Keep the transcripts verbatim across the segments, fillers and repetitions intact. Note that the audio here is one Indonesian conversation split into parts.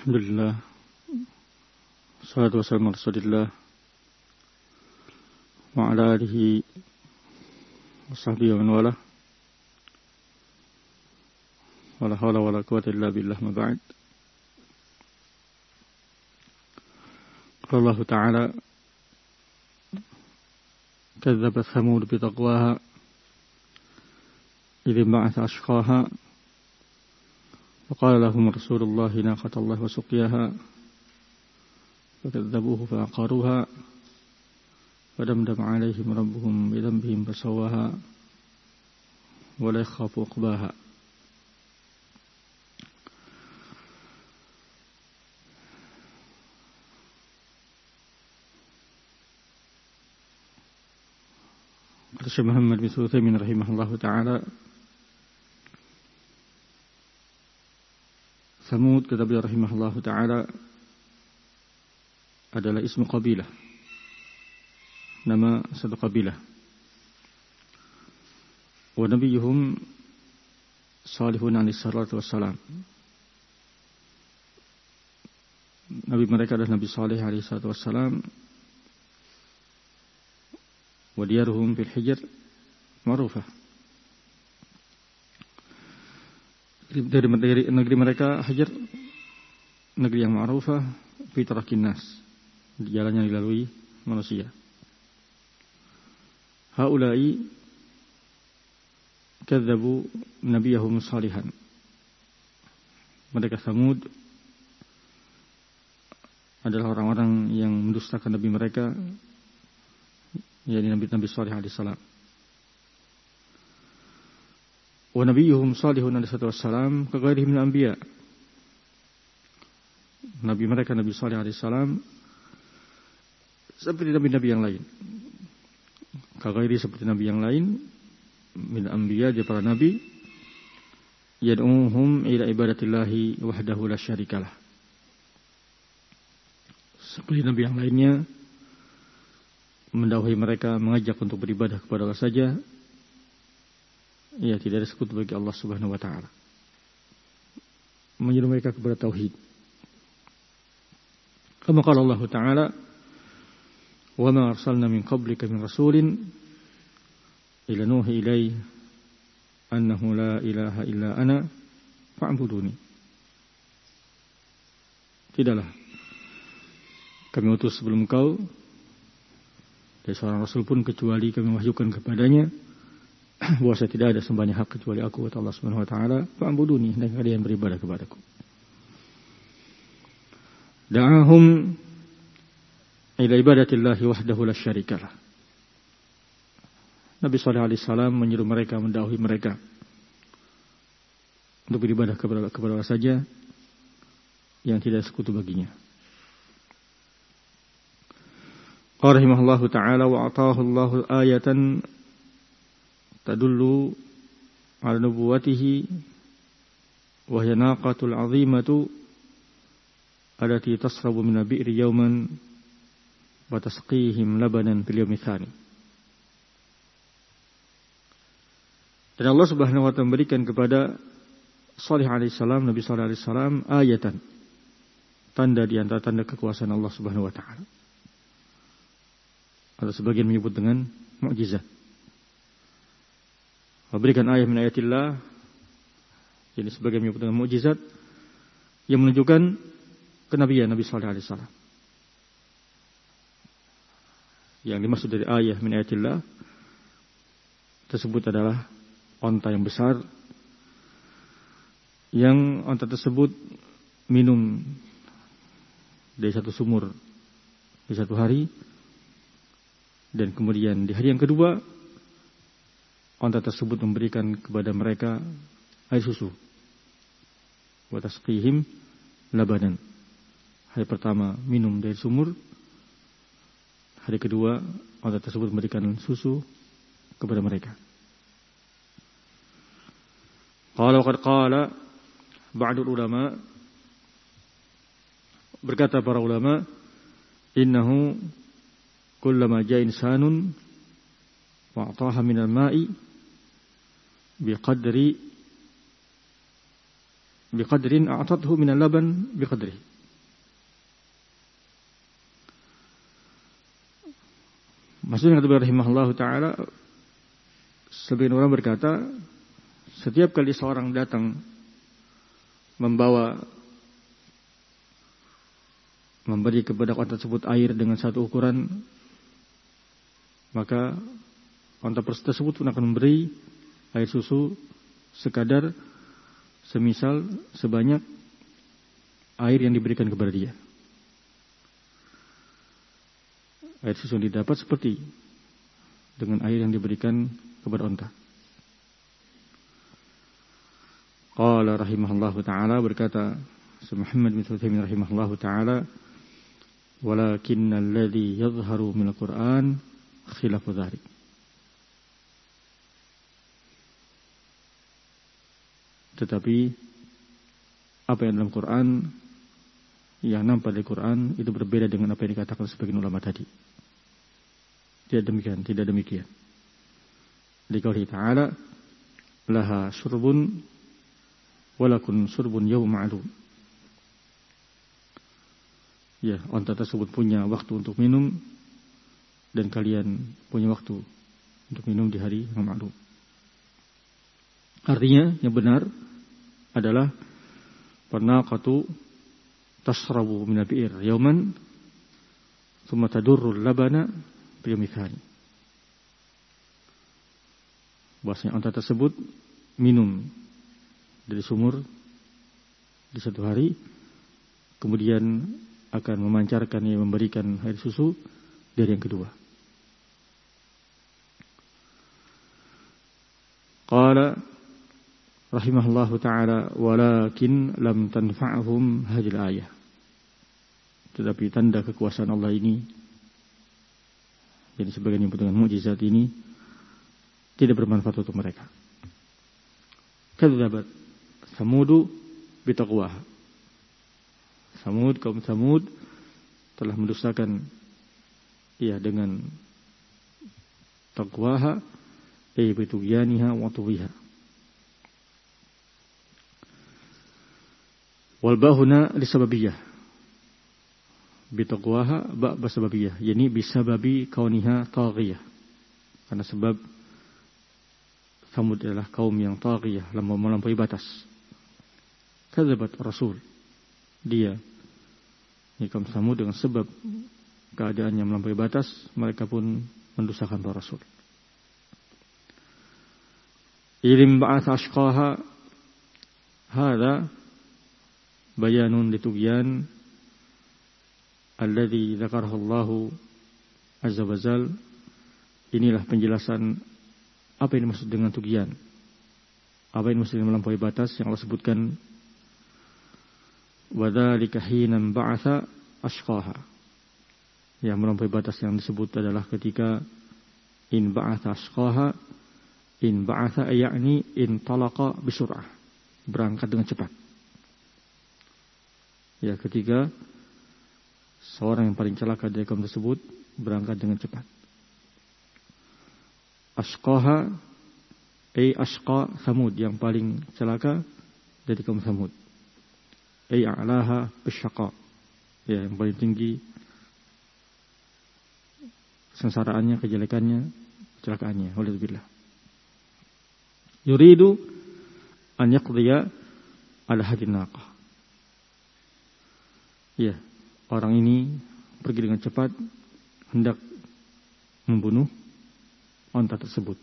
Alhamdulillah, salatu wassalamu ala Rasulillah wa ala alihi wa sahbihi wa man wala. Wala hawla wala quwwata illa billah, ma ba'd. Qala Allah Ta'ala: kadzabat Thamud bi taqwaha idh ba'atha ashqaha وقال لهم رسول الله ناقة الله وسقياها فكذبوه فعقروها فدمدم عليهم ربهم بذنبهم فسواها ولا يخاف عقباها. Kata Syekh Muhammad bin Sulaiman rahimahullahu taala, Thamud, kata beliau rahimahullah ta'ala, adalah ismu qabilah, nama satu qabilah. Wa nabiyuhum salihun alaihi salatu wassalam. Nabi mereka adalah Nabi Salih alaihi salatu wassalam. Wa diyaruhum fil hijr ma'rufah. Dari, dari negeri mereka Hajar, negeri yang ma'rufah fi tarakin nas, di jalan yang dilalui manusia. Haulai kadzabu nabiyahum salihan. Mereka Thamud adalah orang-orang yang mendustakan nabi mereka, yakni Nabi Nabi Salih alaihi salam. Wa nabiyuhum salihun alaihi wassalam kaghairihi minal anbiya. Nabi mereka Nabi Salih alaihi salam seperti nabi-nabi yang lain. Kaghairi seperti nabi yang lain, minal anbiya, dia para nabi, yad'uhum ila ibadatillahi wahdahu la syarikalah. Seperti nabi yang lainnya, mendakwahi mereka, mengajak untuk beribadah kepada Allah saja. Ya, tidak ada sekutu bagi Allah Subhanahu wa taala. Menyeru mereka kepada tauhid. Kama qala Allah Ta'ala: "Wa ma arsalna min qablika min rasulin illa nuhi ilaihi annahu la ilaha illa ana fa'buduni." Tidaklah kami utus sebelum kau dari seorang rasul pun kecuali kami wahyukan kepadanya bahwa saya tidak ada sembahnya hak kecuali aku, kata Allah Subhanahu wa taala, fa'buduni, dan kalian beribadah kepadaku. Da'ahum ila ibadatillahi wahdahu la syarikalah. Nabi Shallallahu alaihi wasallam menyuruh mereka, mendakwahi mereka untuk beribadah kepada kepada Allah saja yang tidak sekutu baginya. Qala rahimahullahu ta'ala wa ataahu Allahu ayatan tadullu ala nubuwatihi wa hiya naqatul 'azimatu allati tasrabu min bi'ri yawman wa tasqihim labanan fil yawmi tsani. Dan Allah Subhanahu wa ta'ala memberikan kepada Salih alaihi salam, Nabi Salih alaihi salam, ayatan, tanda di antara tanda kekuasaan Allah Subhanahu wa ta'ala. Atau sebagian menyebut dengan mukjizat. Memberikan ayat min ayatillah, jadi sebagai menyebut dengan mukjizat yang menunjukkan kenabian Nabi Sallallahu alaihi wasallam. Yang dimaksud dari ayat min ayatillah tersebut adalah onta yang besar, yang onta tersebut minum dari satu sumur di satu hari, dan kemudian di hari yang kedua onta tersebut memberikan kepada mereka air susu. Wa tasqihim labanan. Hari pertama minum dari sumur. Hari kedua onta tersebut memberikan susu kepada mereka. Qala waqad qala ba'dul ulama, berkata para ulama, innahu kullama ja'a insanun wa ataha minal ma'i biqadri biqadrin a'tathu minal laban biqadri. Maksudnya kata rahimahullah ta'ala, sebagian orang berkata, setiap kali seorang datang membawa, memberi kepada onta tersebut air dengan satu ukuran, maka onta tersebut pun akan memberi air susu sekadar semisal sebanyak air yang diberikan kepada dia. Air susu yang didapat seperti dengan air yang diberikan kepada onta. Qala rahimahullahu ta'ala, berkata Muhammad bin Utsaimin rahimahullahu ta'ala, walakinna alladhi yadhharu minal Qur'an khilafu dzalik. Tetapi apa yang dalam Quran, yang nampak dari Quran, itu berbeda dengan apa yang dikatakan sebagian ulama tadi. Tidak demikian, tidak demikian. Liqaulihi ta'ala, laha syurbun walakun syurbun yawm ma'lum. Ya, onta tersebut punya waktu untuk minum, dan kalian punya waktu untuk minum di hari yang ma'lum. Artinya yang benar adalah Pernaqatu tashrabu min al-bi'r yawman thumma tadurru al-labana bil yawmi tsani. Bahwasanya onta tersebut minum dari sumur di satu hari, kemudian akan memancarkan, yang memberikan air susu dari yang kedua. Qala rahimahullahu ta'ala, walakin lam tanfa'hum hadhihi al-ayah. Tetapi tanda kekuasaan Allah ini, jadi sebagian yang dengan mukjizat ini, tidak bermanfaat untuk mereka. Kadzabat Samudu bitaqwaha. Samud, kaum Samud telah mendustakan ya dengan taqwaha, ay bitugyaniha wa tuwiha. Wal bahuna lisababiyah. Bitaqwaha ba basababiyah, yani bisababi kauniha taghiyah. Karena sebab Samud adalah kaum yang taghiyah, melampaui batas. Kadzabat Rasul. Dia, ini kaum Samud, dengan sebab keadaannya melampaui batas, mereka pun mendustakan para Rasul. Ilim ba'ath ashqaha, hadha bayanun litugyan alladhi dzakarahu Allahu azza wa jal. Inilah penjelasan apa yang dimaksud dengan tugyan, apa yang dimaksud dengan melampaui batas yang Allah sebutkan. Wa dzalika hinan ba'atha ashqaha. Yang melampaui batas yang disebut adalah ketika in ba'atha ashqaha, in ba'atha yakni in talaqa bisur'ah, berangkat dengan cepat. Ya, ketika seorang yang paling celaka dari kaum tersebut berangkat dengan cepat. Ashqaha ay ashqa Samud, yang paling celaka dari kaum Samud. Ay a'laha bisyaqa, ya, yang paling tinggi sengsaraannya, kejelekannya, kecelakaannya. Wallahu yuridu an yaqdiya ala hadin naqah. Ya, orang ini pergi dengan cepat hendak membunuh onta tersebut.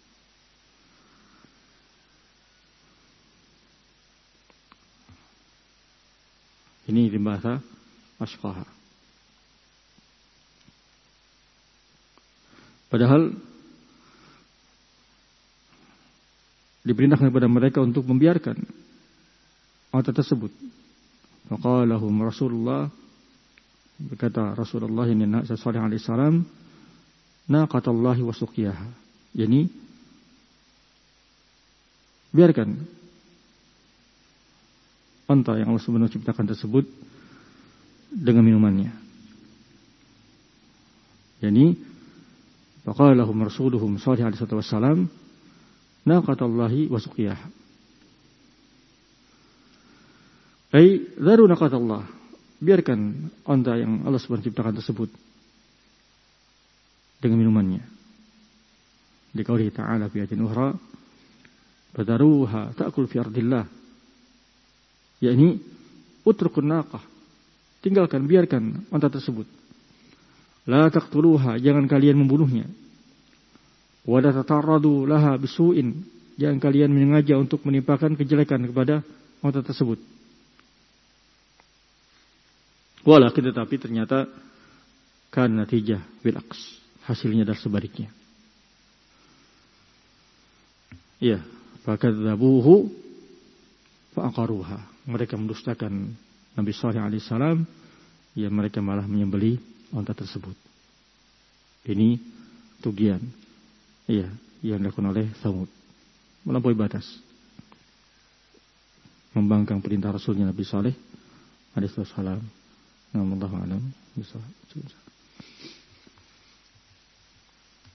Ini di bahasa ashqaha. Padahal diperintahkan kepada mereka untuk membiarkan onta tersebut. Faqalahum Rasulullah, berkata Rasulullah ini Nabi sallallahu alaihi wasallam, naqatallahi wa suqiyaha, yani biarkan onta yang Allah Subhanahu wa taala ciptakan tersebut dengan minumannya. Yani faqalahum Rasuluhum sallallahu alaihi wasallam, naqatallahi wa suqiyaha. Ai daru naqatallah, biarkan onta yang Allah Subhanahu wa taala ciptakan tersebut dengan minumannya. Dikauli ta'ala fi ayatin ukhra, fadaruha ta'kul fi ardillah. Yakni utrukun naqah, tinggalkan, biarkan unta tersebut. La taqtuluha, jangan kalian membunuhnya. Wa la tatarradu laha bisu'in, jangan kalian menyengaja untuk menimpakan kejelekan kepada unta tersebut. Walakin tetapi ternyata kan natijah bil aks, hasilnya adalah sebaliknya. Ya, fakadzabuhu fa'aqaruha. Mereka mendustakan Nabi Shalih alaihi salam, ya mereka malah menyembelih unta tersebut. Ini tugian, iya, yang dilakukan oleh Tsamud, melampaui batas, membangkang perintah Rasulnya Nabi Shalih alaihi salam. Allahu a'lam bishawab.